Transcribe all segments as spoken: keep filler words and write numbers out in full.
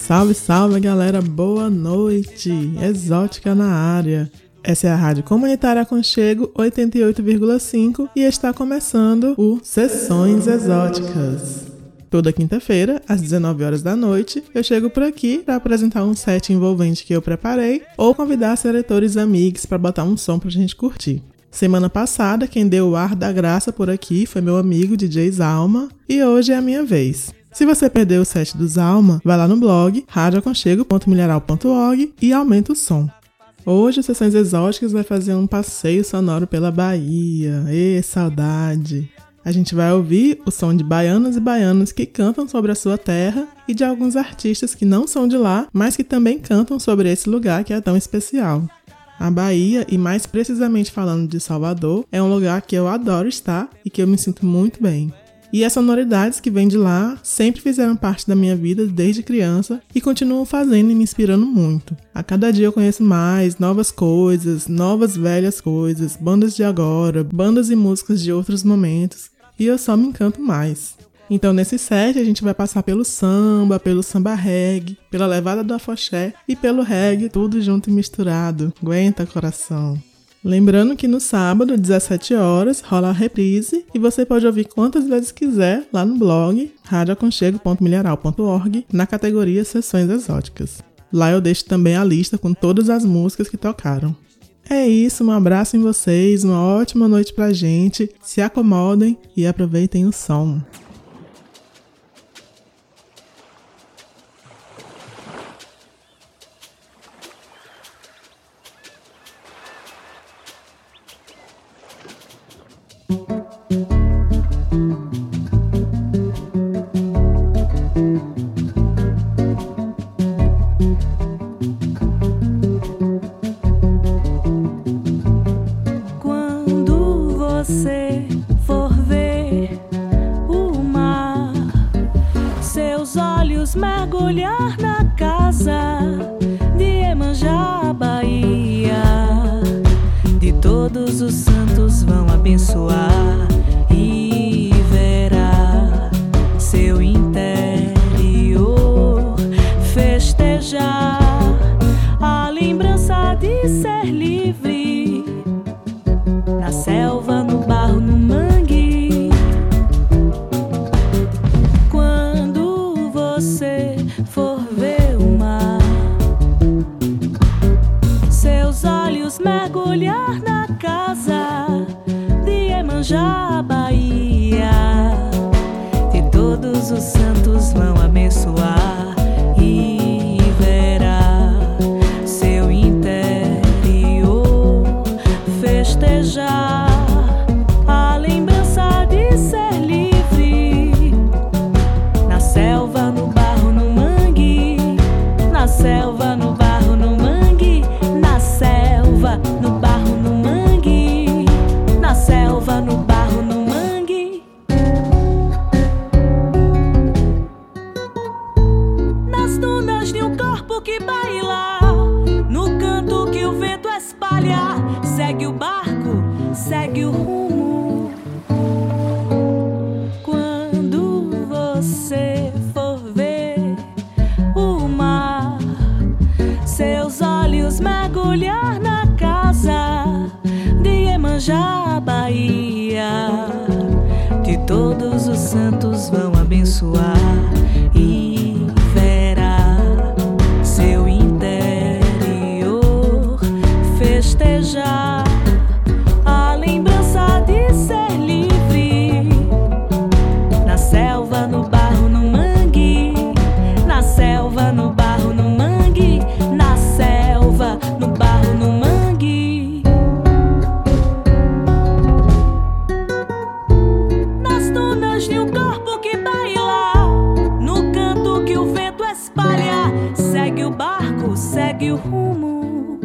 Salve, salve, galera, boa noite, Exótica na área. Essa é a Rádio Comunitária Aconchego oitenta e oito vírgula cinco e está começando o Sessões Exóticas. Toda quinta-feira, às dezenove horas da noite, eu chego por aqui para apresentar um set envolvente que eu preparei ou convidar seletores amigos para botar um som pra gente curtir. Semana passada, quem deu o ar da graça por aqui foi meu amigo D J Zalma e hoje é a minha vez. Se você perdeu o set do Zalma, vai lá no blog rádio aconchego ponto milharal ponto org e aumenta o som. Hoje, o Sessões Exóticas vai fazer um passeio sonoro pela Bahia. Ê, saudade! A gente vai ouvir o som de baianas e baianos que cantam sobre a sua terra e de alguns artistas que não são de lá, mas que também cantam sobre esse lugar que é tão especial. A Bahia, e mais precisamente falando de Salvador, é um lugar que eu adoro estar e que eu me sinto muito bem. E as sonoridades que vêm de lá sempre fizeram parte da minha vida desde criança e continuam fazendo e me inspirando muito. A cada dia eu conheço mais, novas coisas, novas velhas coisas, bandas de agora, bandas e músicas de outros momentos, e eu só me encanto mais. Então nesse set a gente vai passar pelo samba, pelo samba reggae, pela levada do afoxé e pelo reggae, tudo junto e misturado. Aguenta, coração! Lembrando que no sábado, às dezessete horas, rola a reprise e você pode ouvir quantas vezes quiser lá no blog rádio aconchego ponto milharal ponto org na categoria Sessões Exóticas. Lá eu deixo também a lista com todas as músicas que tocaram. É isso, um abraço em vocês, uma ótima noite pra gente, se acomodem e aproveitem o som. Mergulhar na casa de Iemanjá, Bahia, de todos os santos vão abençoar e verá seu interior festejar a lembrança de ser livre na selva, no barro, no mangue. Você for ver o mar, seus olhos mergulhar na casa de Iemanjá, Bahia, de todos os santos vão abençoar e verá seu interior festejar a lembrança de ser livre na selva, no barro, no mangue, na selva, no barro, no mangue, na selva, no barro, no mangue, na selva, no barro, no mangue. Nas dunas de um corpo que baila, no canto que o vento espalha, segue o barco, segue o rumo. Quando você seus olhos mergulhar na casa de Iemanjá, Bahia, de todos os santos vão abençoar e verá seu interior festejar a lembrança de ser livre na selva, no barro, no mangue, na selva, no barro, no mangue, na selva, no barro, no mangue. Nas dunas de um corpo que baila, no canto que o vento espalha, segue o barco, segue o rumo.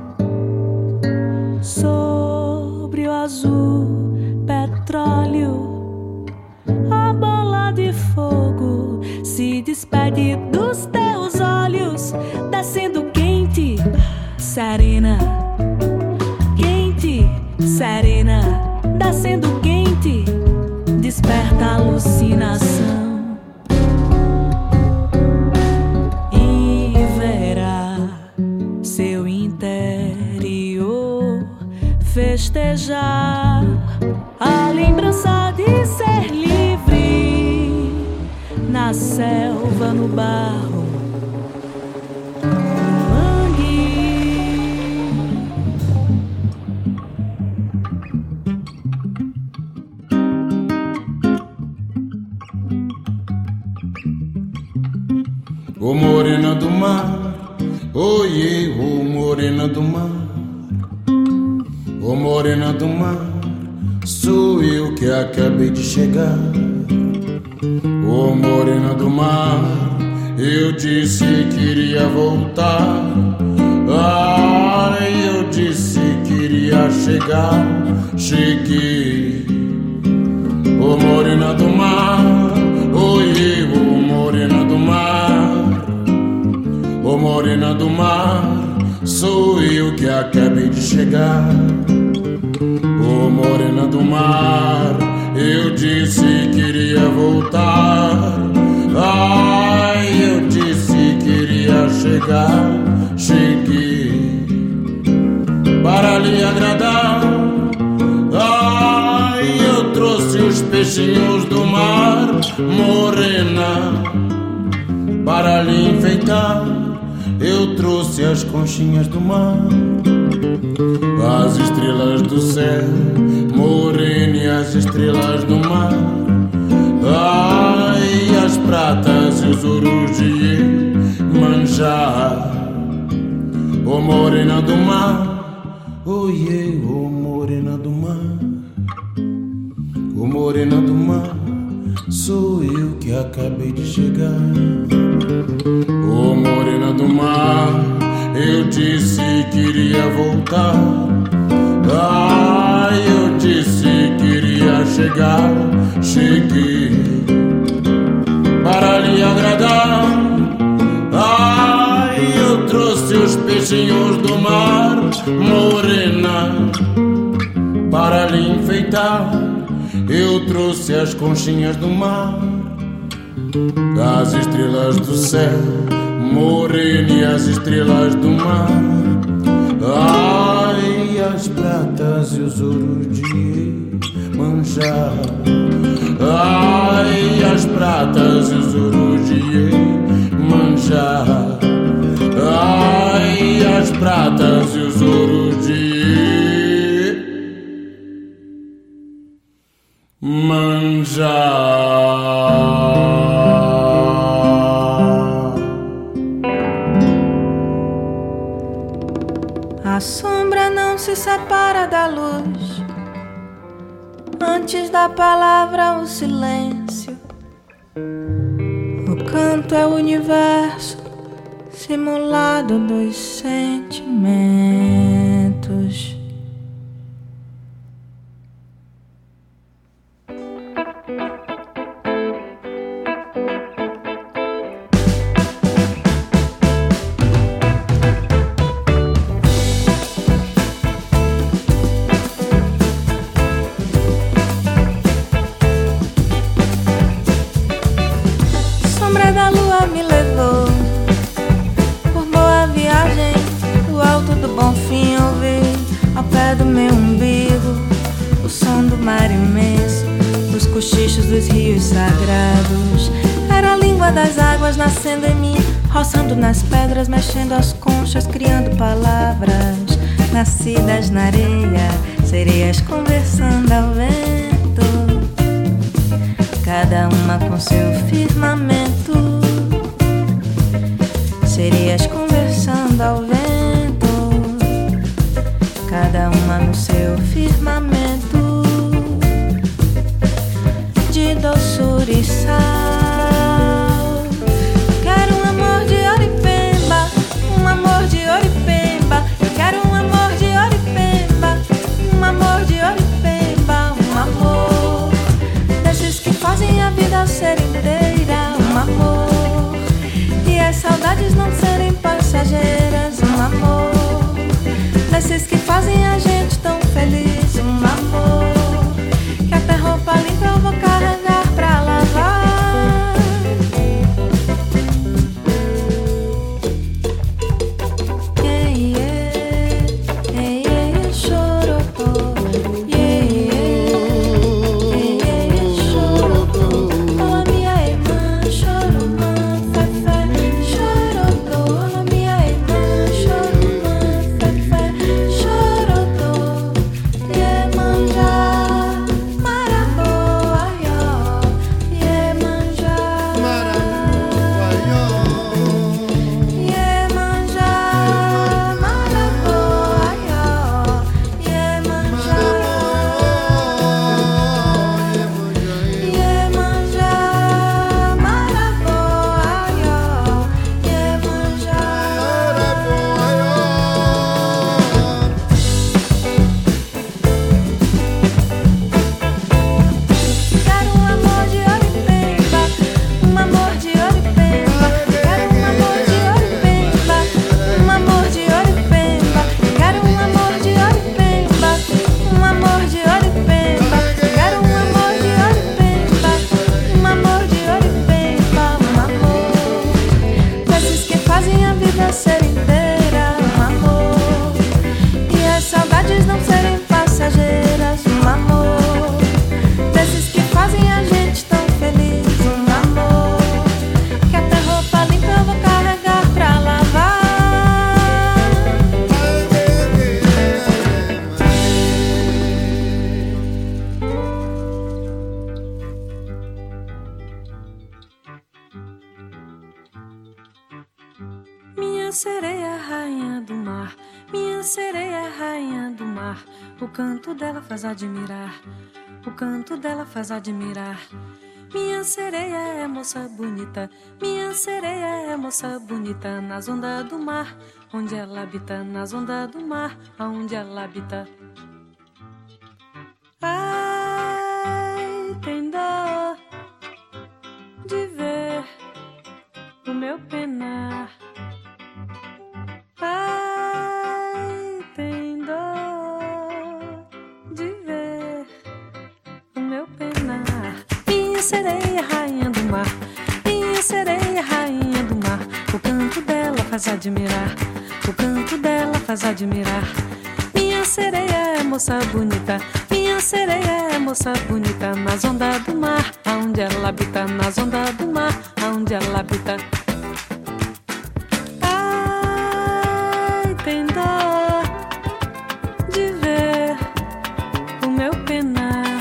Sobre o azul petróleo, a bola de fogo se despede dos teus olhos, descendo quente, serena, quente, serena, descendo quente, desperta a alucinação. E festejar a lembrança de ser livre na selva, no barro, no mangue. Ô morena do mar, oiê, ô morena do mar, ô morena do mar, sou eu que acabei de chegar. Ô morena do mar, eu disse que iria voltar. Ai, eu disse que iria chegar, cheguei. Ô morena do mar, oiê, ô morena do mar, ô morena do mar, sou eu que acabei de chegar. Ô morena do mar, eu disse que iria voltar. Ai, eu disse que iria chegar, cheguei para lhe agradar. Ai, eu trouxe os peixinhos do mar, morena, para lhe enfeitar. Eu trouxe as conchinhas do mar, as estrelas do céu, morena, e as estrelas do mar. Ai, as pratas e os ouros de manjar. Ô morena do mar, oiê, ô morena do mar, ô morena do mar, sou eu que acabei de chegar. Ô morena do mar, eu disse que iria voltar. Ai, eu disse que iria chegar, cheguei para lhe agradar. Ai, eu trouxe os peixinhos do mar, morena, para lhe enfeitar. Eu trouxe as conchinhas do mar, as estrelas do céu, morena, e as estrelas do mar. Ai, as pratas e os ouros de manjar. Ai, as pratas e os ouros de manjar. Ai, as pratas e os ouros de manjar. A sombra não se separa da luz. Antes da palavra, o silêncio. O canto é o universo simulado dos sentimentos. Dos rios sagrados, era a língua das águas nascendo em mim, roçando nas pedras, mexendo as conchas, criando palavras nascidas na areia, sereias conversando ao vento, cada uma com seu firmamento, sereias conversando ao vento, cada uma no seu firmamento de doçura e sal. Quero um amor de Oripemba, um amor de Oripemba. Eu quero um amor de Oripemba, um amor de Oripemba, um amor desses que fazem a vida ser inteira, um amor e as saudades não serem passageiras. ser inteira, um amor. E as saudades não serem passageiras, um amor. Desses que fazem a gente tão feliz, um amor. Que até roupa limpa eu vou carregar pra lavar. Minha sereia, rainha do mar, minha sereia, rainha do mar. O canto dela faz admirar, o canto dela faz admirar. Minha sereia é moça bonita, minha sereia é moça bonita. Nas ondas do mar, onde ela habita, nas ondas do mar, aonde ela habita. Ai, tem dó de ver o meu penar. Ai, tem dó de ver o meu penar. Minha sereia, rainha do mar, minha sereia, rainha do mar. O canto dela faz admirar, o canto dela faz admirar. Minha sereia é moça bonita, minha sereia é moça bonita. Nas ondas do mar, aonde ela habita, nas ondas do mar, aonde ela habita. Tem dó de ver o meu penar.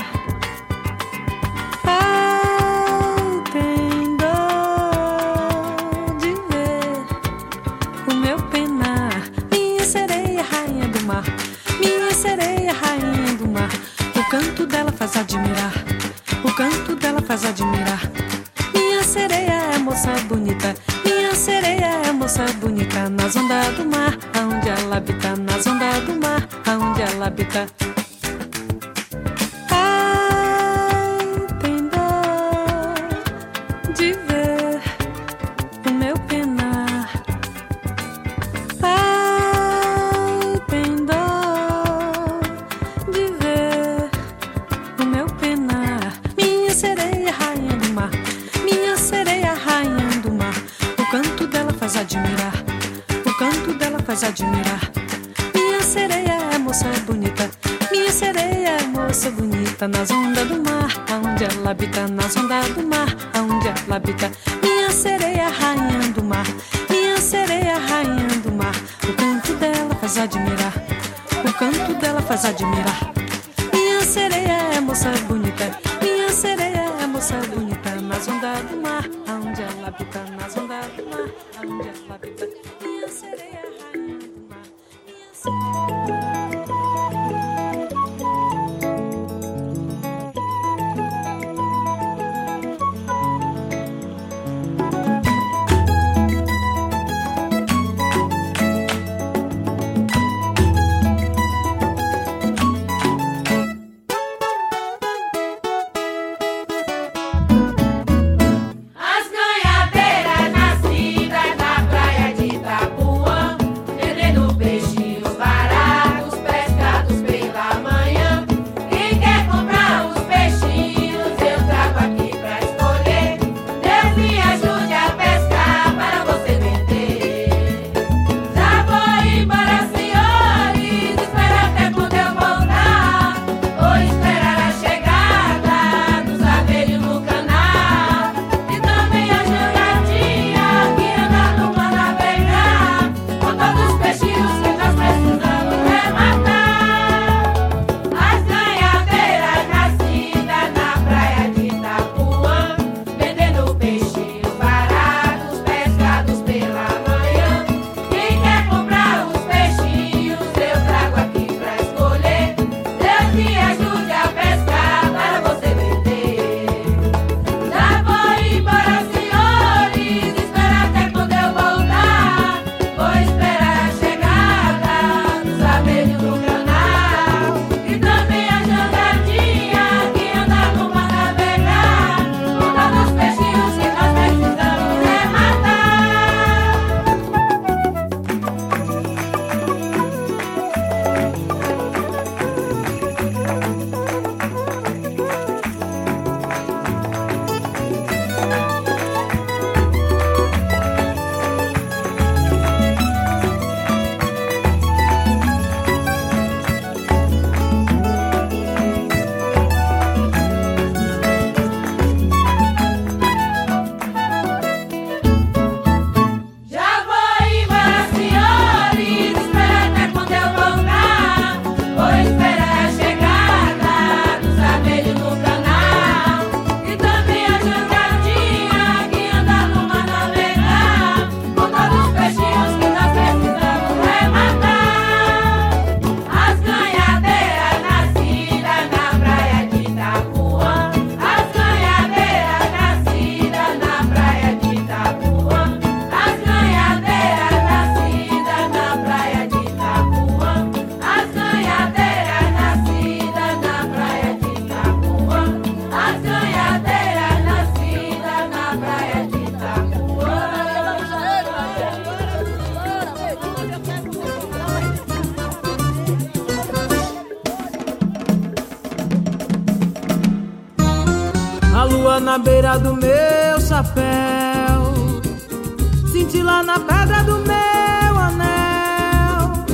Ai, tem dó de ver o meu penar. Minha sereia, rainha do mar, minha sereia, rainha do mar. O canto dela faz admirar, o canto dela faz admirar. Minha sereia é moça bonita, minha sereia é moça bonita. Nas ondas do mar, aonde ela habita, nas ondas do mar, aonde ela habita. Ai, tem dó de ver o meu penar. Ai, tem dó de ver o meu penar. Minha sereia, rainha do mar, minha sereia, rainha do mar. O canto dela faz admirar, o canto dela faz admirar. Minha sereia é moça bonita, minha sereia é moça bonita. Nas ondas do mar, aonde ela habita, nas ondas do mar, aonde ela habita. Minha sereia, rainha do mar, minha sereia, rainha do mar. O canto dela faz admirar, o canto dela faz admirar. Minha sereia é moça bonita, minha sereia é moça bonita. Nas ondas do mar, aonde ela habita, nas ondas do mar, aonde ela habita. Minha sereia, rainha do mar, minha sereia. As ganhadeiras nascidas na praia de Itaú. lua na beira do meu chapéu, cintila na pedra do meu anel.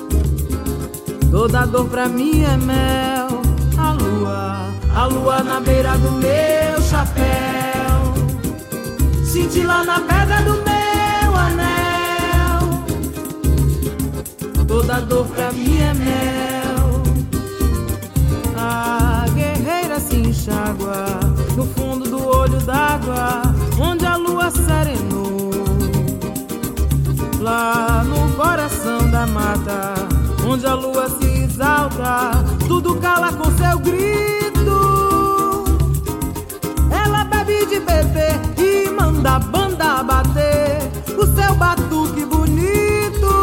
Toda dor pra mim é mel. A lua, a lua na beira do meu chapéu, cintila na pedra do meu anel. Toda dor pra mim é mel. A guerreira se enxágua no fundo do olho d'água, onde a lua serenou. Lá no coração da mata, onde a lua se exalta, tudo cala com seu grito. Ela bebe de beber e manda a banda bater o seu batuque bonito.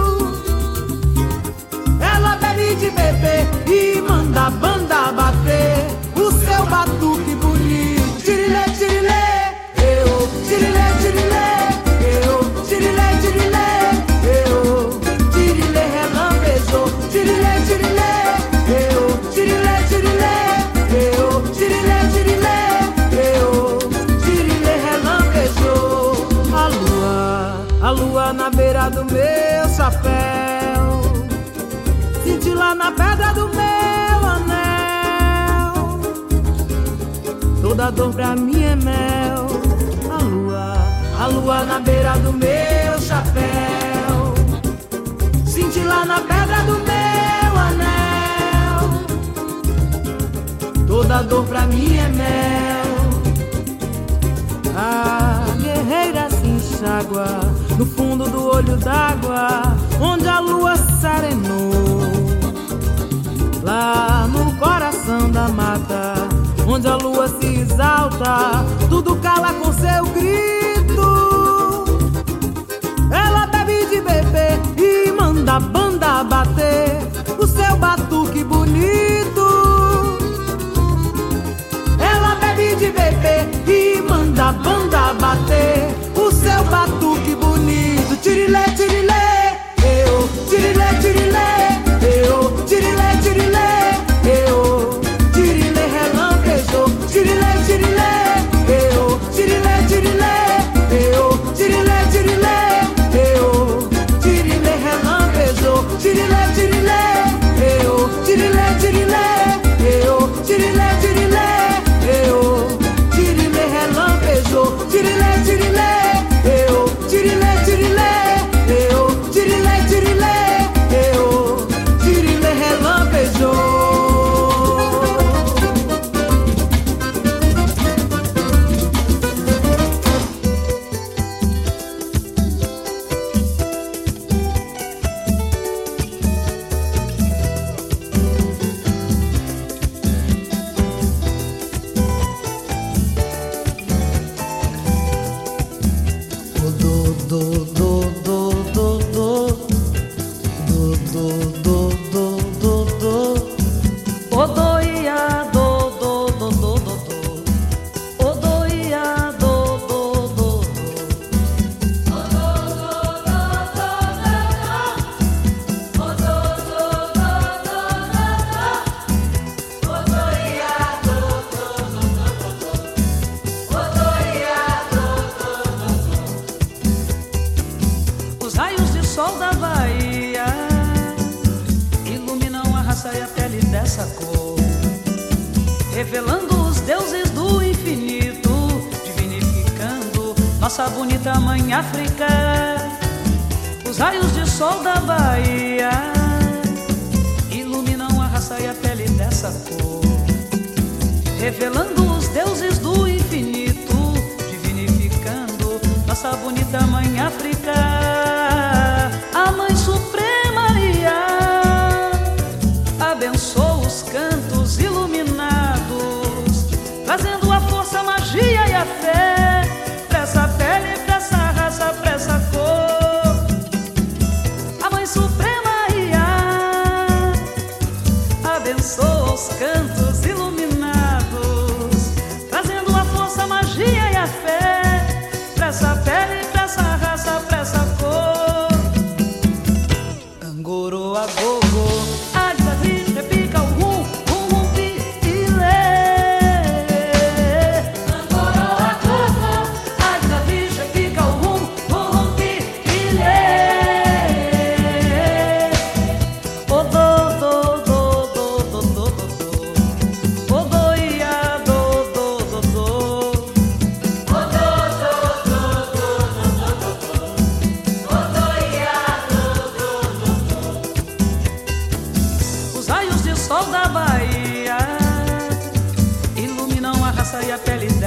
Ela bebe de beber e manda a banda bater o seu batuque bonito. Tirilê, tirilê, eu, tirilê, tirilê, eu, tirilê, tirilê, eu, tirilê relampejou. Tirilê, tirilê, eu, tirilê, tirilê, eu, tirilê, tirilê, eu, tirilê relampejou. A lua, a lua na beira do meu chapéu, cintila na pedra do meu anel. Toda dor pra mim é mel. A lua, a lua na beira do meu chapéu, cintila na pedra do meu anel. Toda dor pra mim é mel. A guerreira se enxágua no fundo do olho d'água, onde a lua serenou. Lá no coração da mata, onde a lua se exalta, tudo cala com seu grito. Ela bebe de beber e manda a banda bater o seu batuque bonito. Ela bebe de beber e manda a banda bater o seu batuque bonito. Tirilê, tirilê, eu, tirilê, tirilê, eu, tirilê, tirilê, eu, tirilê relampejou. Tirilê, tirilê, eu, tirilê, tirilê, eu, tirilê, tirilê, eu, tirilê relampejou. Tirilê, tirilê, eu, tirilê, tirilê, eu, tirilê, tirilê, eu, tirilê relampejou. Tirilê, tirilê, eu, tirilê, tirilê, eu, tirilê, tirilê, eu, tirilê relampejou. Revelando os deuses do infinito, divinificando nossa bonita mãe África. Os raios de sol da Bahia iluminam a raça e a pele dessa cor, revelando os deuses do infinito, divinificando nossa bonita mãe África. A mãe suprema Iá abençoa os cantos iluminados, trazendo a força, a magia e a fé pra essa pele, pra essa raça, pra essa cor. A mãe suprema Iá abençoa os cantos iluminados, trazendo a força, a magia e a fé pra essa pele, pra essa raça, pra essa cor.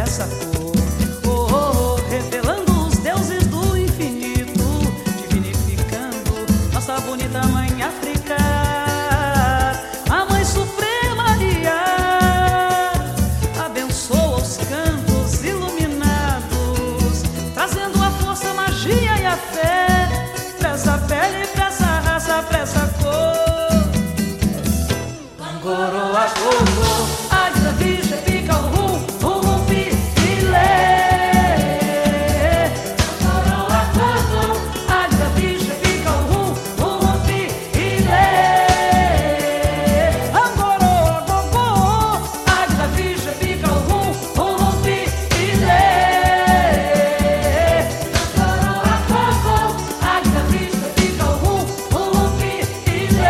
dessa cor. Oh, oh, oh, revelando os deuses do infinito, divinificando nossa bonita mãe África, a Mãe Suprema Iá, abençoa os cantos iluminados, trazendo a força, a magia e a fé pra essa pele, pra essa raça, pra essa cor. Angoroa, Congo, Águia, Bicha, Pica, Rum, Rum, Filé. Angoroa, Congo, Águia, Bicha, Pica, Rum, Rum, Filé. Angoroa, Congo, Águia, Bicha, Pica, Rum, Rum, Filé. Angoroa, Congo, Águia, Bicha, Pica, Rum, Rum, Filé.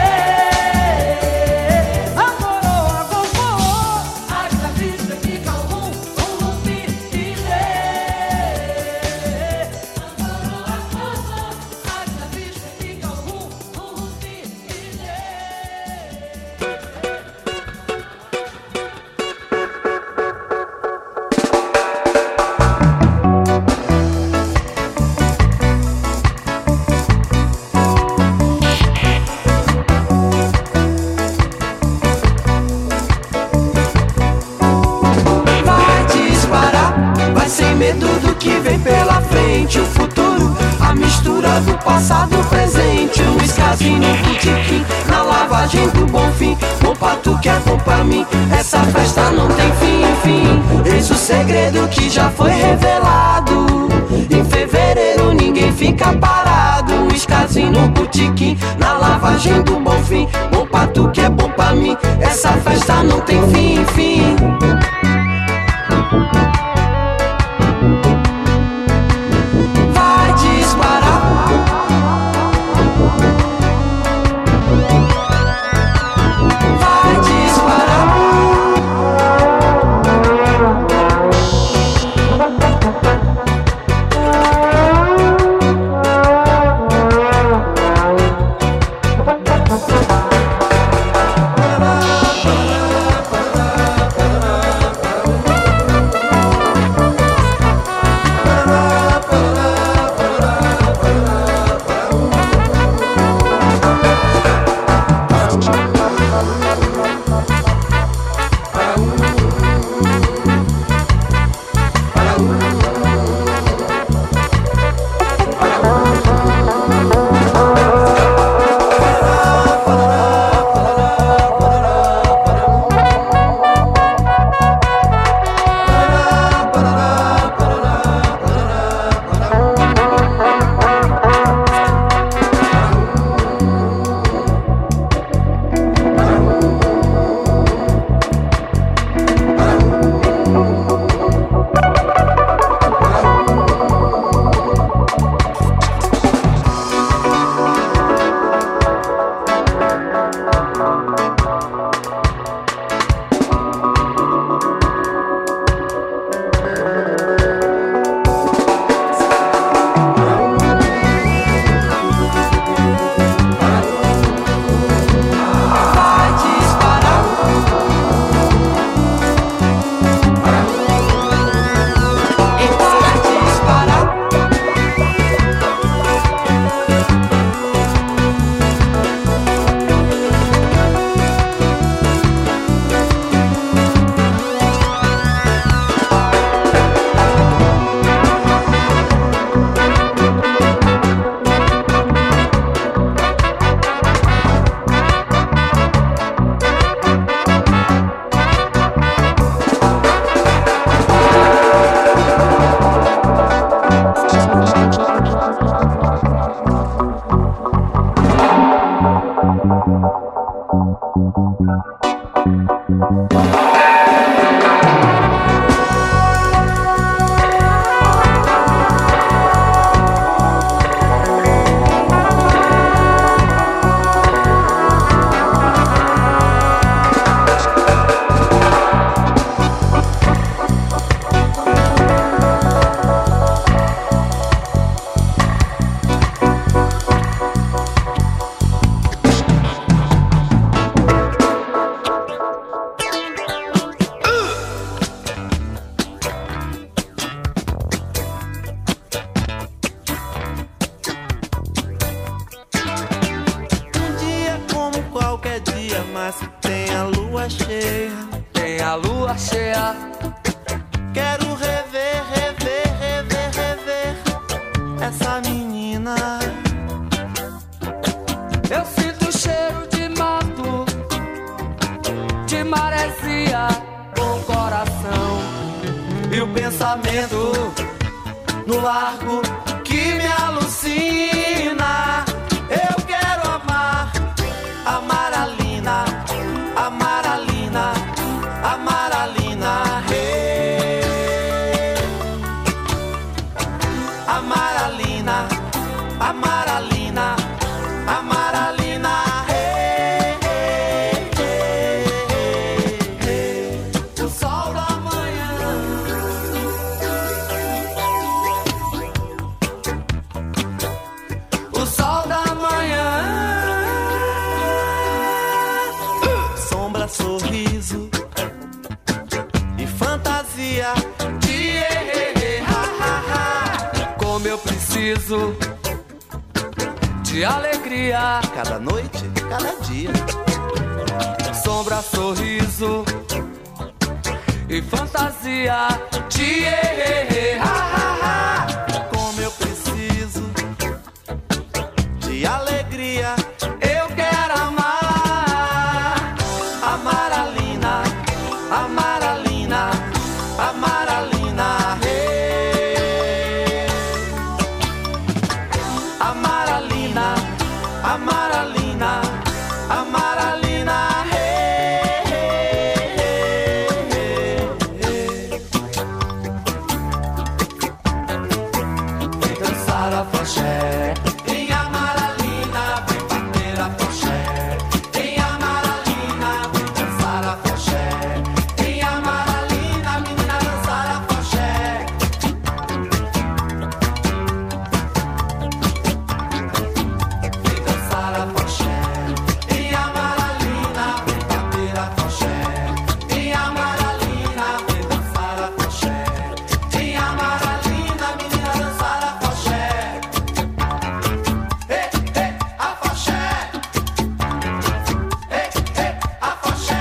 Vai disparar, vai sem medo do que vem pela frente. O futuro, a mistura do passado, presente. O escasinho, o botequim, na lavagem do bom fim. Bom pra tu que é bom pra mim, essa festa não tem fim, fim. Eis o segredo que já foi revelado. Em fevereiro ninguém fica parado. O escasinho, o botequim, na lavagem do bom fim. Bom pra tu que é bom pra mim, essa festa não tem fim, fim. Vai disparar, vai disparar. mas tem a lua cheia. Tem a lua cheia. Quero rever, rever, rever, rever essa menina. Eu sinto o cheiro de mato, de maresia com o coração. E o pensamento no largo que me alucina. Eu quero amar, amar a Lina, amar a Lina, amar a Lina, hey. Amar a Lina, amar a Lina, amar a Lina, hey, hey, hey, hey. O sol da manhã, o sol da manhã, sombra, sorriso e fantasia de eh, eh, eh, ha, ha, ha. Como eu preciso de alegria, Cada noite, cada dia. sombra, sorriso e fantasia de eh, eh, eh, ha, ha, ha. Como eu preciso de alegria. Eu quero amar, amar a Lina, amar a Lina, amar a Lina, hey. Amar a Lina, amar a Lina, amar a Lina, hey, hey, hey, hey. Vem dançar a foché, vem amar a Lina, vem bater a foché. Vem amar a Lina, vem dançar a foché. Vem amar a Lina, menina, dançar a foché. Vem dançar a foché. Vem amar a Lina, vem bater a foché. Vem amar a Lina, vem dançar a foché. Vem amar a Lina, menina, dançar a foché. Ei, ei, a foché. Ei, ei, a foché.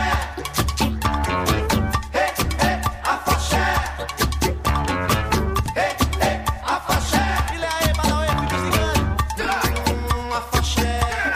Ei, ei, a foché. Ei, ei, a foché. Ilha aí, Barauê, fica cigano. Hum, a foché.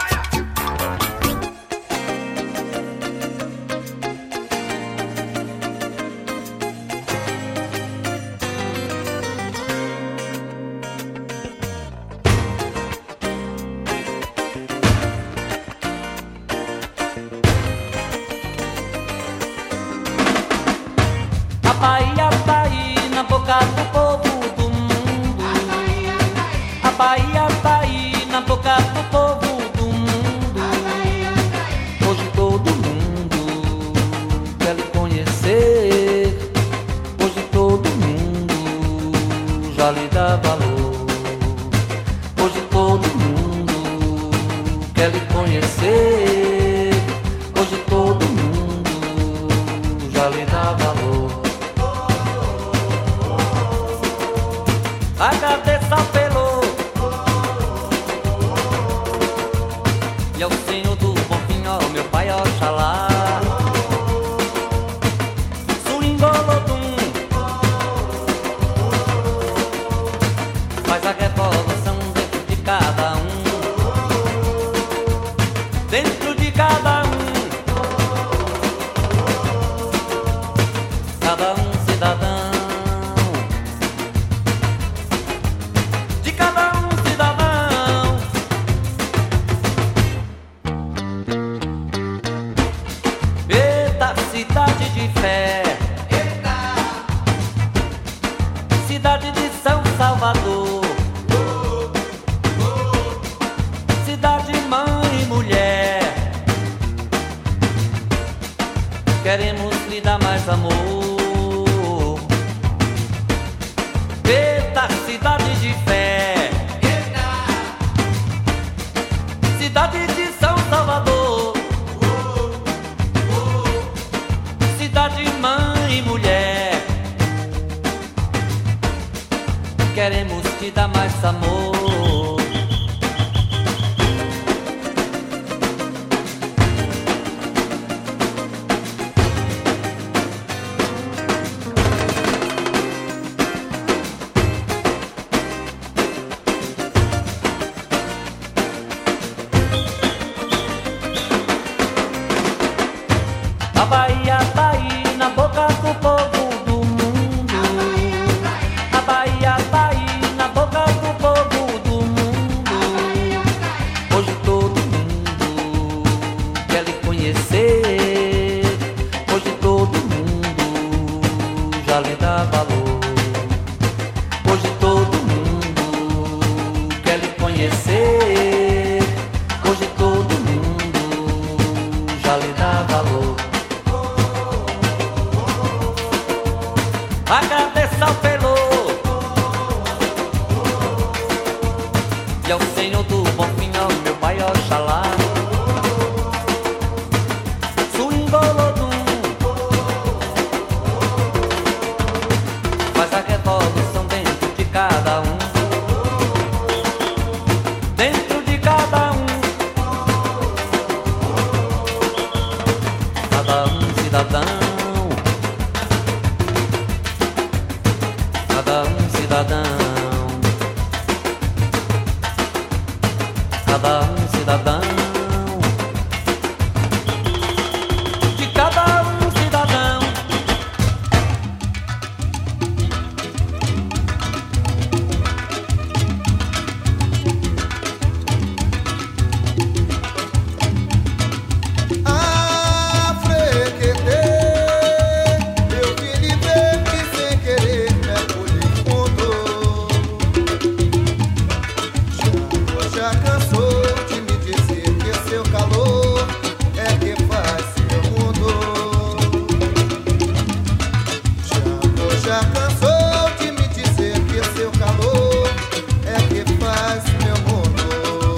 A Bahia tá aí na boca do povo do mundo. A Bahia tá aí na boca do povo do mundo. Hoje todo mundo quer lhe conhecer. Hoje todo mundo já lhe dá valor. Hoje todo mundo quer lhe conhecer. Hoje todo mundo já lhe dá valor. Agradeça pelo e ao Senhor do Bom Fim, ó meu Pai Oxalá. Suingolodum faz a revolução dentro de cada um, dentro de cada um, cada um cidadão. De cada um cidadão. Eita, cidade de fé. Cidade de São Salvador. Cidade mãe e mulher. Queremos lhe dar mais amor. Eita, cidade de fé. Cidade de São Salvador. Cidade mãe e mulher. Queremos te dar mais amor. do Bonfim ao meu pai Oxalá. Swingolodum faz a revolução dentro de cada um, dentro de cada um. Cada um cidadão, cada um cidadão, cada um cidadão, de cada um cidadão. Ah, freguete, eu vi lhe ver que sem querer mergulhei fundo. Já, já cansou de me dizer que seu calor é que faz meu mundo. Já, já cansou de me dizer que seu calor é que faz meu mundo.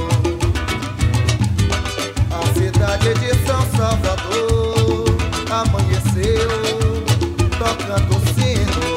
A cidade de São Salvador amanheceu tocando o sino,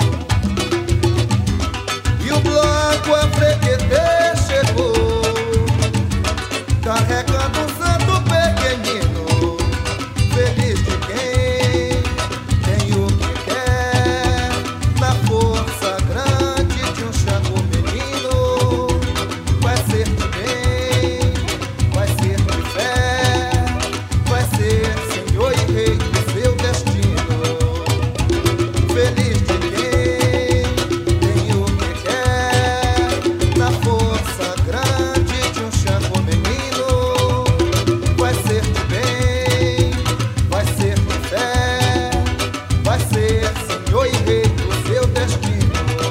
e o bloco Afreguete chegou carregando um santo pequenino, feliz de quem tem o que quer, na força grande de um Xangô menino. Vai ser de bem, vai ser de fé, vai ser senhor e rei do seu destino. Feliz de quem tem o que quer, na força grande de um Xangô menino. Vai ser de bem, vai ser de fé, vai ser senhor e rei do seu destino.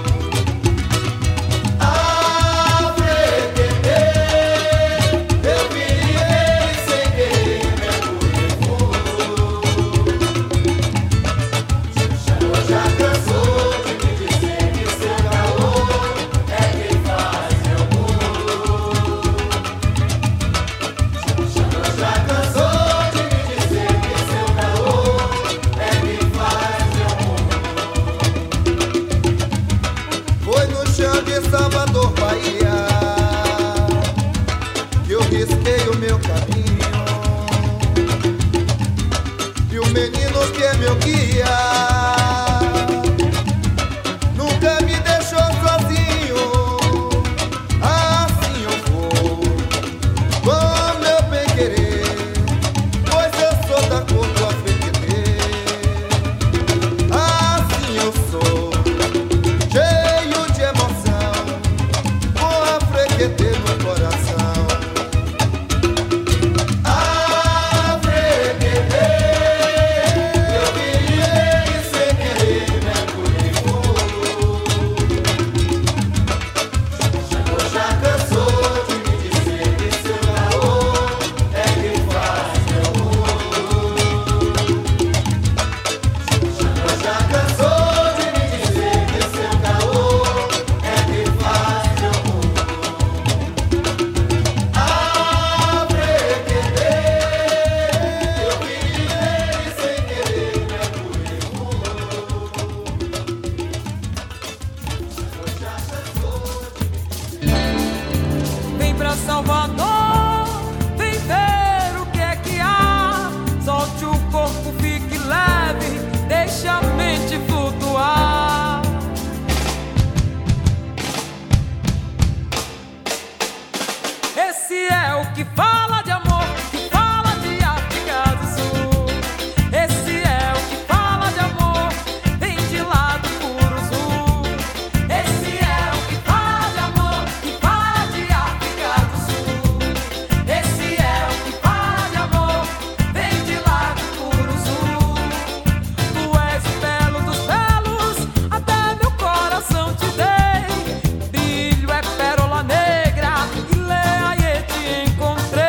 Ah, freguete, eu vi ele sem querer mergulhei fundo. Já cansou de me dizer que seu calor é quem faz meu mundo. Já cansou de me dizer que seu calor é quem faz meu mundo. Foi no chão de Salvador, Bahia, que eu risquei o meu caminho, e o menino que é meu guia nunca me deixou sozinho. Assim eu vou com meu bem querer, pois eu sou da cor do Afreguete. Assim eu sou, cheio de emoção, com Afreguete no coração. Afreguete, eu vi ele sem querer mergulhei fundo. Já cansou de me dizer que seu calor é quem faz meu mundo. Já cansou de me dizer que seu calor é quem faz meu mundo. Afreguete, eu vi ele sem querer mergulhei fundo. Vem pra Salvador, vem ver o que é que há. Solte o corpo, fique leve, deixe a mente flutuar. Esse é o que fala de amor, que fala de África do Sul. Esse é o que fala de amor, vem de lá do Curuzu. Esse é o que fala de amor, que fala de África do Sul. Esse é o que fala de amor, vem de lá do Curuzu. Tu és o belo dos belos, até meu coração te dei. Brilho é pérola negra, e leia e te encontrei.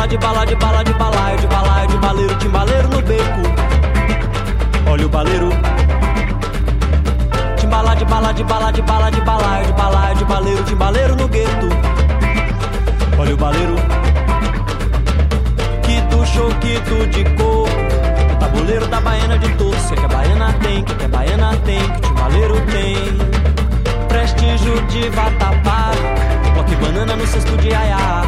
de bala, de bala, de balaio, de balaio, de baleiro, timbaleiro no beco. Olha o baleiro. Timbala, de bala, de bala, de bala, de balaio, de balaio, de baleiro, timbaleiro no gueto. Olha o baleiro. Quito, choquito de coco. O tabuleiro da baiana de todos. Que que a baiana tem, que que a baiana tem, que o timbaleiro tem. Prestígio de vatapá. Bloco e banana no cesto de aiá.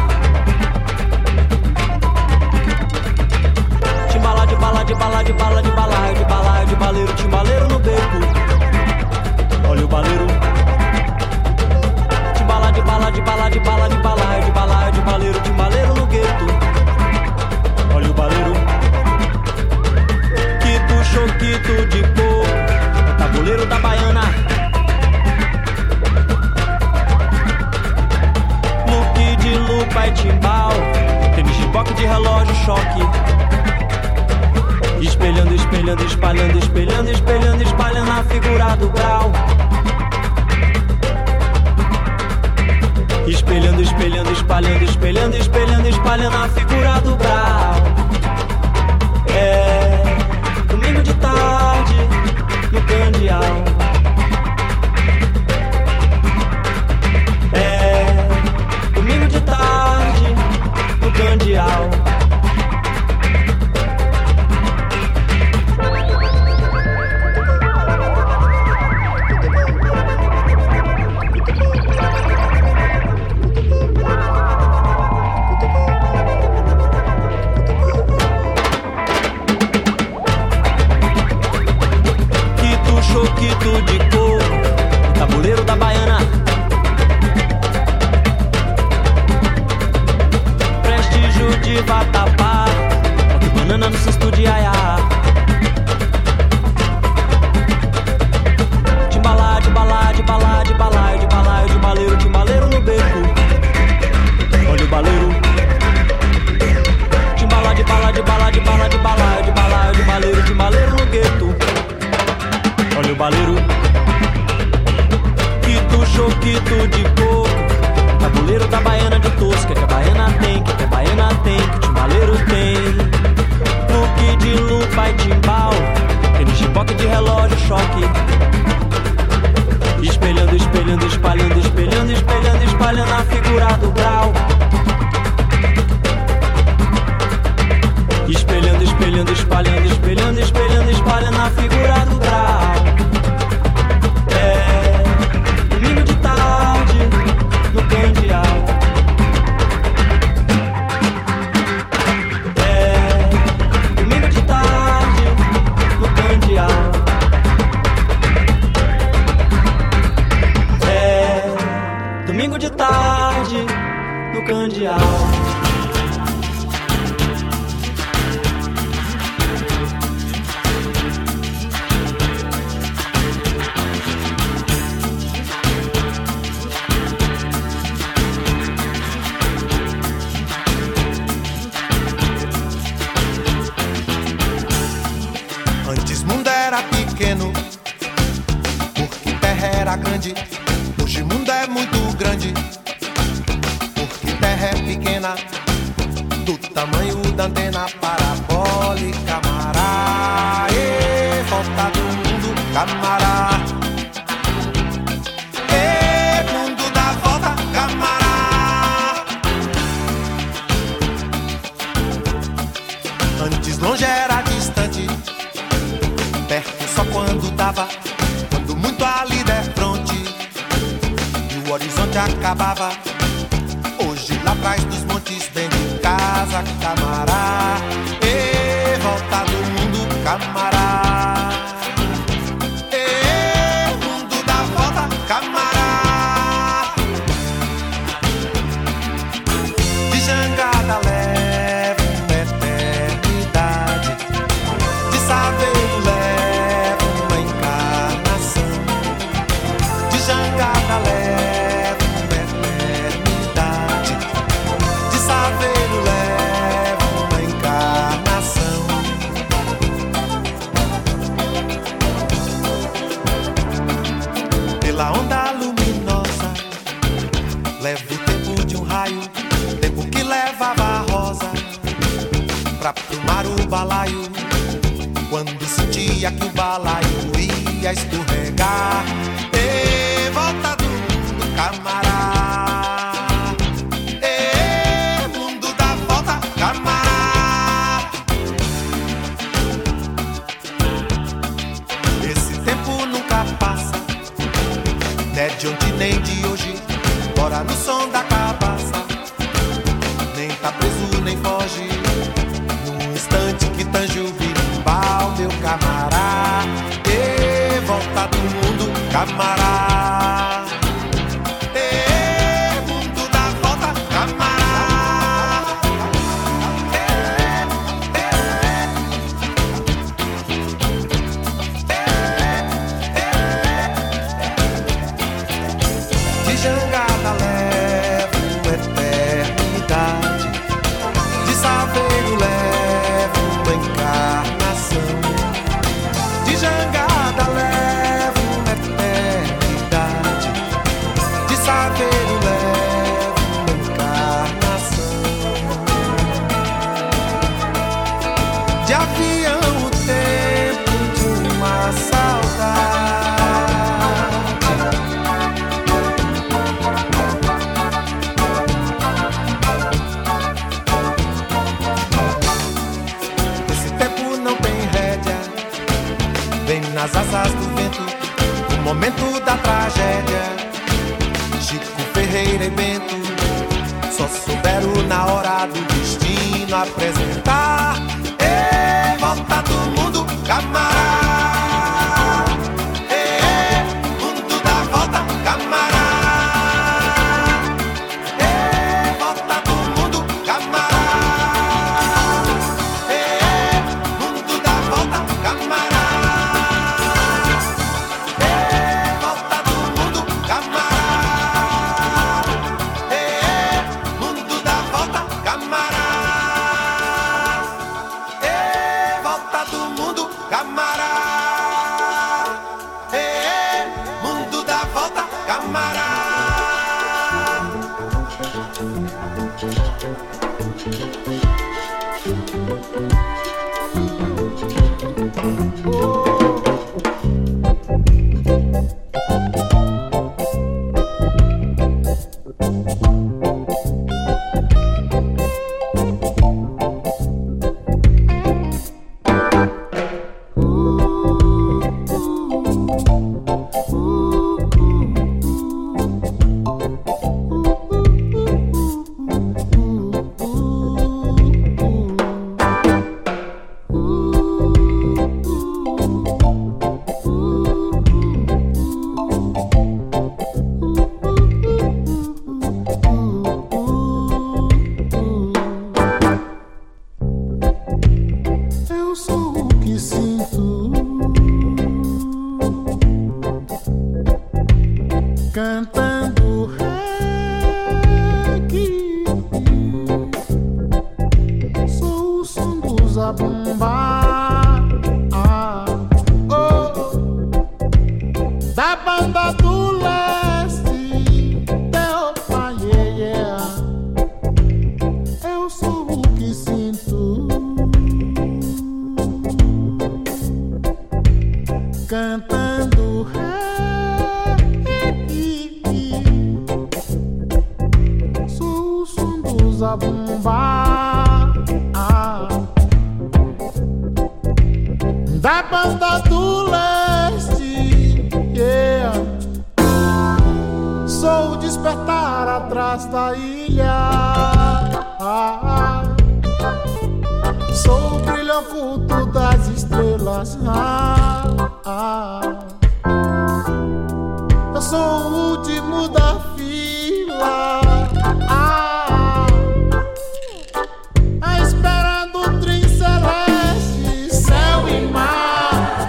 Timbala, de bala, de bala, de bala, de balaio, de balaio, de baleiro, timbaleiro no beco. Olha o baleiro. Timbala, de bala, de bala, de bala, de balaio, de balaio, de baleiro, timbaleiro no gueto. Olha o baleiro. Quito, choquito de coco. O tabuleiro da baiana. Look de lupa e timbal. Tênis de boque de relógio, choque. Espelhando, espelhando, espalhando, espelhando, espelhando, espalhando a figura do grau. Espelhando, espelhando, espalhando, espelhando, espelhando, espalhando a figura do grau. É domingo de tarde no Candial. É domingo de tarde no Candial. Choquito de coco, o tabuleiro da baiana. Prestígio de vatapá, bloco e banana no cesto de aiá. Timbalá, de balá, de balá, de balaio, de balaio, de baleiro, timbaleiro no beco. Olha o baleiro. Timbalá, de bala, de bala, de bala, de balaio, de balaio, de baleiro, timbaleiro no gueto. Olha o baleiro. Quito, choquito de coco. Tabuleiro da baiana de tosca. Que a baiana tem, que a baiana tem, que o timbaleiro tem. Look de lupa e timbal. Tênis de boque de relógio, choque. Espelhando, espelhando, espalhando, espelhando, espelhando, espalhando a figura do grau. Espelhando, espelhando, espalhando, espelhando, espelhando, espalhando a figura do grau. É domingo de tarde no Candial. É domingo de tarde no Candial. É domingo de tarde no Candial. Porque terra era grande, hoje o mundo é muito grande. Porque terra é pequena, do tamanho da antena parabólica. Camará, e volta do mundo, camará. E mundo da volta, camará. Antes longe era distante, perto só quando dava, quando muito ali der fronte e o horizonte acabava. Hoje lá atrás dos montes, bem de casa, camará. E volta do mundo, camará. E mundo da volta, camará. De jangada leva uma eternidade, de saveiro leva uma encarnação, de jangada leva uma eternidade, de saveiro leva uma encarnação. Pela onda luminosa leva o tempo de um raio, tempo que levava a rosa pra plumar o balaio. Quando sentia que o balaio ia escorregar, e volta do mundo, camará. E mundo da volta, camará. Esse tempo nunca passa, não é de ontem nem de hoje. Bora no som da cabaça, nem tá preso nem foge. Num instante que tange o birimbau, meu camará. E volta do mundo, camará. E mundo da volta, camará. De jangada levo eternidade, de saveiro levo encarnação. De jangada levo eternidade, de saveiro levo encarnação. De avião o tempo de uma saudade. Esse tempo não tem rédea, vem nas asas do vento, o momento da tragédia. Chico, Ferreira e Bento só souberam na hora do destino apresentar. E volta do mundo, camará. E mundo da volta, camará. E volta do mundo, camará. E mundo da volta, camará. E volta do mundo, camará. E mundo da volta, camará. E volta do mundo, camará. E mundo da volta, camará. Eu sou o que sinto, cantando reggae. Sou o som do zabumba, ah, oh, da banda do leste, Delpa, yeah, yeah. Eu sou o que sinto, cantando reggae. Sou o som do zabumba, ah, da banda do leste, yeah. Sou o despertar atrás da ilha, ah, sou o brilho oculto das estrelas, ah, ah. Eu sou o último da fila, ah, ah, esperando o trem celeste, céu e mar,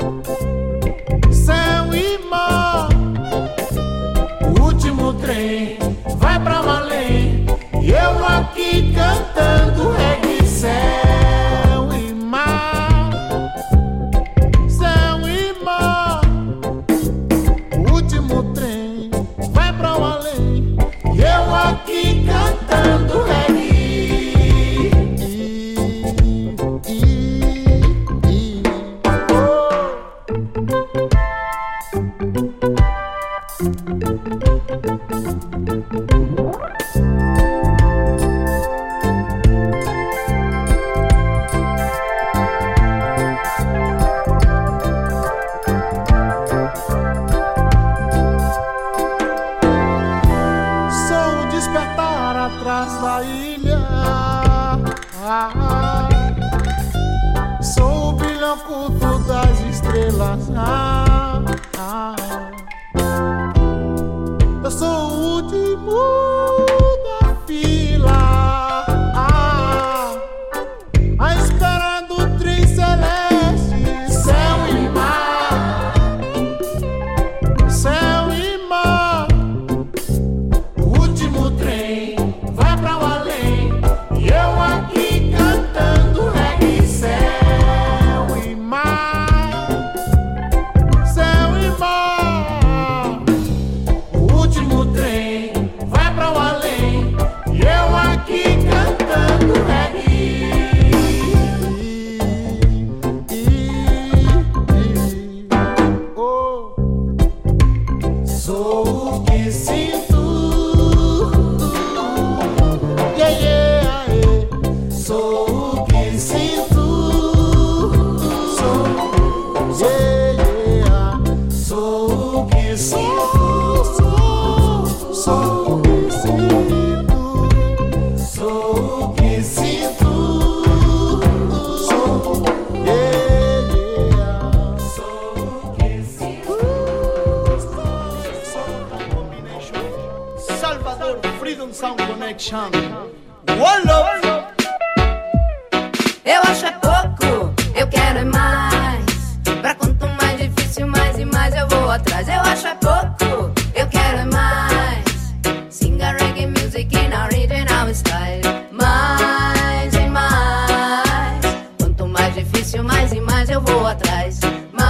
céu e mar. O último trem vai pra Malém e eu aqui cantando reggae, céu e mar, céu e mar. O último trem vai pra estrelas. Ah, ah. Eu sou o último da fila, ah, à espera do trem celeste, céu e mar, céu e mar. O último trem vai pra o além e eu aqui cantando reggae. Céu e mar, céu e mar. O último trem vai pra o além e eu aqui cantando reggae. Oh. Sou o que sinto, yeah, yeah, yeah. Sou o que sinto, sou, yeah, yeah. Sou o que sinto, sou, sou o que sinto, sou o que sinto, sou, yeah, yeah. Sou o que sinto, Salvador Freedom Sound Connection. One love. Eu acho é pouco, eu quero é mais. Pra quanto mais difícil, mais e mais eu vou atrás. Eu acho é pouco, eu quero é mais. Sing a reggae music in original style. Mais e mais. Quanto mais difícil, mais e mais eu vou atrás.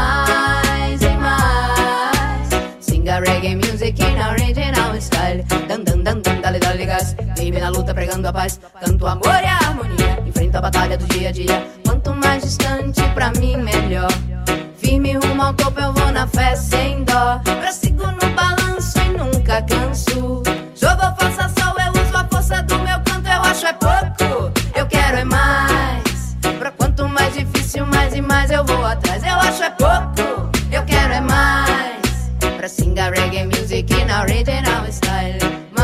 Mais e mais. Sing a reggae music in original style. Dan dan dan dan, dale dale gás. Vive na luta pregando a paz. Canto o amor e a harmonia. Enfrenta a batalha do dia a dia. Quanto mais distante pra mim melhor. Firme rumo ao topo eu vou na fé sem dó. Prossigo no balanço e nunca canso. Jogo força sol, eu uso a força do meu canto. Eu acho é pouco, eu quero é mais. Pra quanto mais difícil, mais e mais eu vou atrás. Eu acho é pouco, eu quero é mais. Pra sing a reggae music in original style.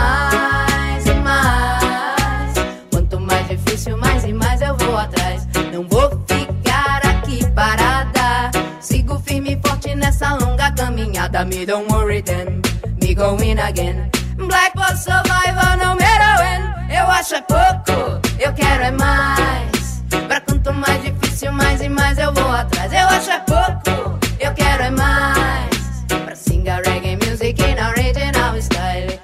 Mais e mais. Quanto mais difícil, mais e mais eu vou atrás. Não vou ficar aqui parada. Sigo firme e forte nessa longa caminhada. Me don't worry then, me going again. Black Boy Survivor, no matter when. Eu acho é pouco, eu quero é mais. Pra quanto mais difícil, mais e mais eu vou atrás. Eu acho é pouco, eu quero é mais. Pra sing a reggae music in original style.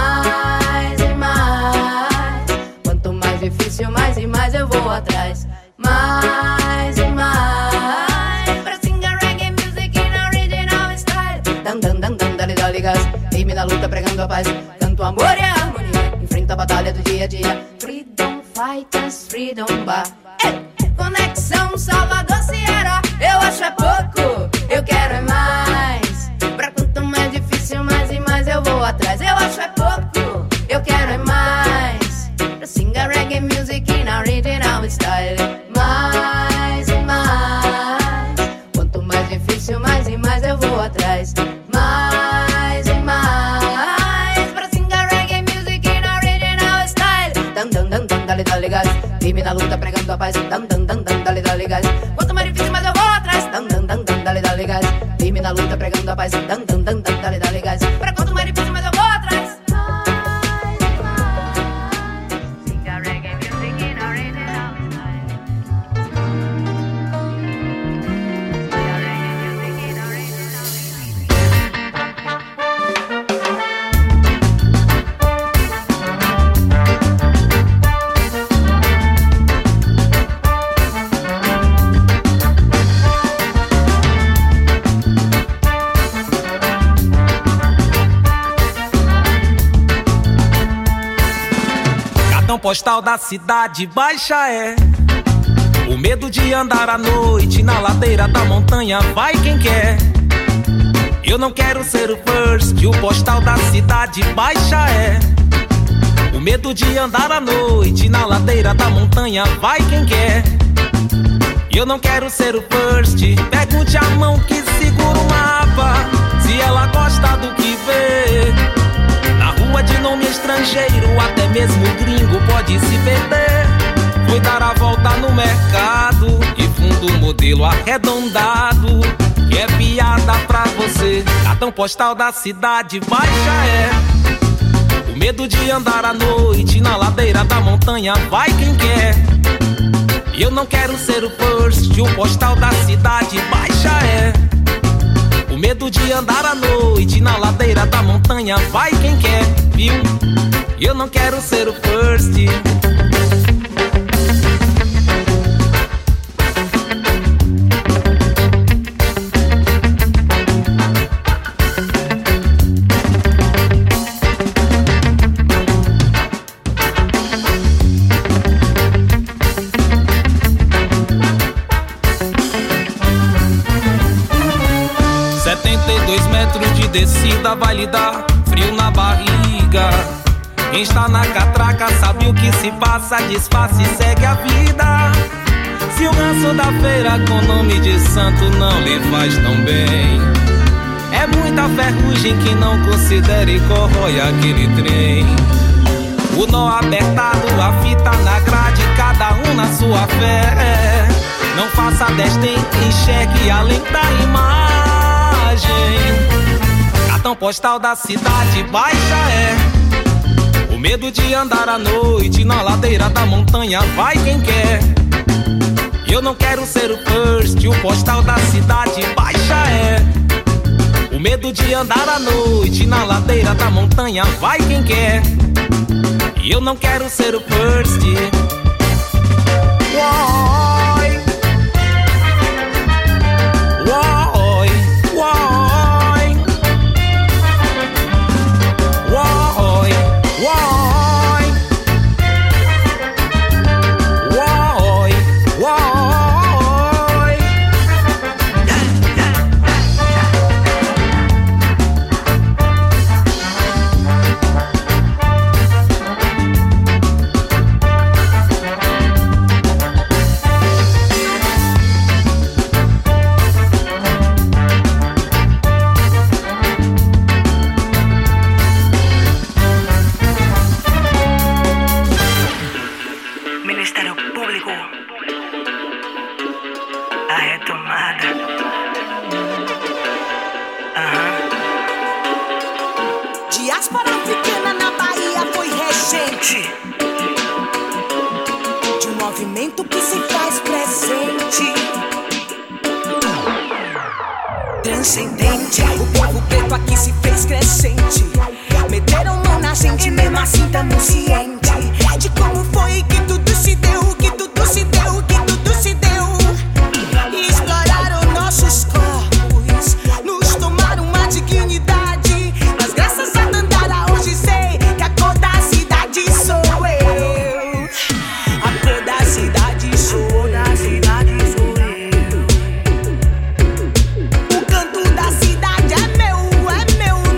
Mais e mais. Quanto mais difícil, mais e mais eu vou atrás. Mais e mais. Pra sing a reggae music in original style. Dan dan dan dan, dale dale gás. Firme na luta pregando a paz. Canto amor e a harmonia. Enfrenta a batalha do dia a dia. Freedom fighters, freedom bar. Ei, conexão Salvador Sierra. Eu acho é pouco, eu quero é mais. Pra quanto mais difícil, mais e mais eu vou atrás. Eu acho é pouco, eu quero é mais. Pra sing a reggae music in original style. Mais e mais. Quanto mais difícil, mais e mais eu vou atrás. Mais e mais. Pra sing a reggae music in original style. Dan dan dan dan, dale dale gás. Firme na luta pregando a paz. Dan dan dan dan, dale dale gás. Quanto mais difícil, mais eu vou atrás. Dan dan dan dan, dale dale gás. Firme na luta pregando a paz. Dan dan dan dan, dale dale gás. Pra quanto mais difícil, mais eu vou atrás. Sing a reggae music in original style. Sing a reggae music in original Postal da cidade baixa é o medo de andar à noite na ladeira da montanha, vai quem quer. Eu não quero ser o first, o postal da cidade baixa é o medo de andar à noite na ladeira da montanha, vai quem quer. Eu não quero ser o first, pergunte a mão que segura um mapa se ela gosta do que vê. Na rua de nome estrangeiro, até mesmo gringo pode se perder. Foi dar a volta no mercado e fundo um modelo arredondado, que é piada pra você. Cartão postal da cidade baixa é o medo de andar à noite na ladeira da montanha, vai quem quer. E eu não quero ser o first, o postal da cidade baixa é o medo de andar à noite na ladeira da montanha, vai quem quer, viu? E eu não quero ser o first. setenta e dois metros de descida vai lhe dar frio na barriga. Quem está na catraca sabe o que se passa, disfarce e segue a vida. Se o ranço da feira com nome de santo não lhe faz tão bem, é muita ferrugem que não considera e corrói aquele trem. O nó apertado, a fita na grade, cada um na sua fé. Não faça desdém, enxergue além da imagem. Cartão postal da cidade baixa é o medo de andar à noite na ladeira da montanha, vai quem quer. Eu não quero ser o first, o postal da cidade baixa é o medo de andar à noite na ladeira da montanha, vai quem quer. Eu não quero ser o first. Uoi, uoi, uoi, uoi, uoi, uoi, uoi. Ministério Público, a retomada. Aham. Diáspora africana na Bahia foi regente de um movimento que se faz presente, transcendente. O povo preto aqui se fez crescente. Meteram mão na gente, mesmo assim tamo ciente de como foi que tudo se deu, que tudo se deu, que tudo se deu. E exploraram nossos corpos, nos tomaram uma dignidade. Mas graças a Dandara hoje sei que a cor da cidade sou eu. A cor da cidade sou, da cidade sou eu. O canto da cidade é meu, é meu.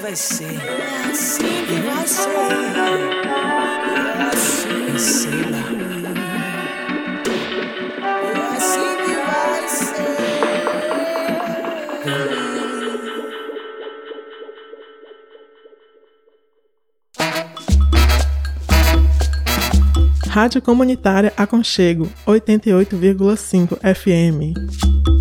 vai ser, é assim que vai ser, é assim, sei lá, é assim que vai ser. Rádio Comunitária Aconchego, oitenta e oito vírgula cinco F M.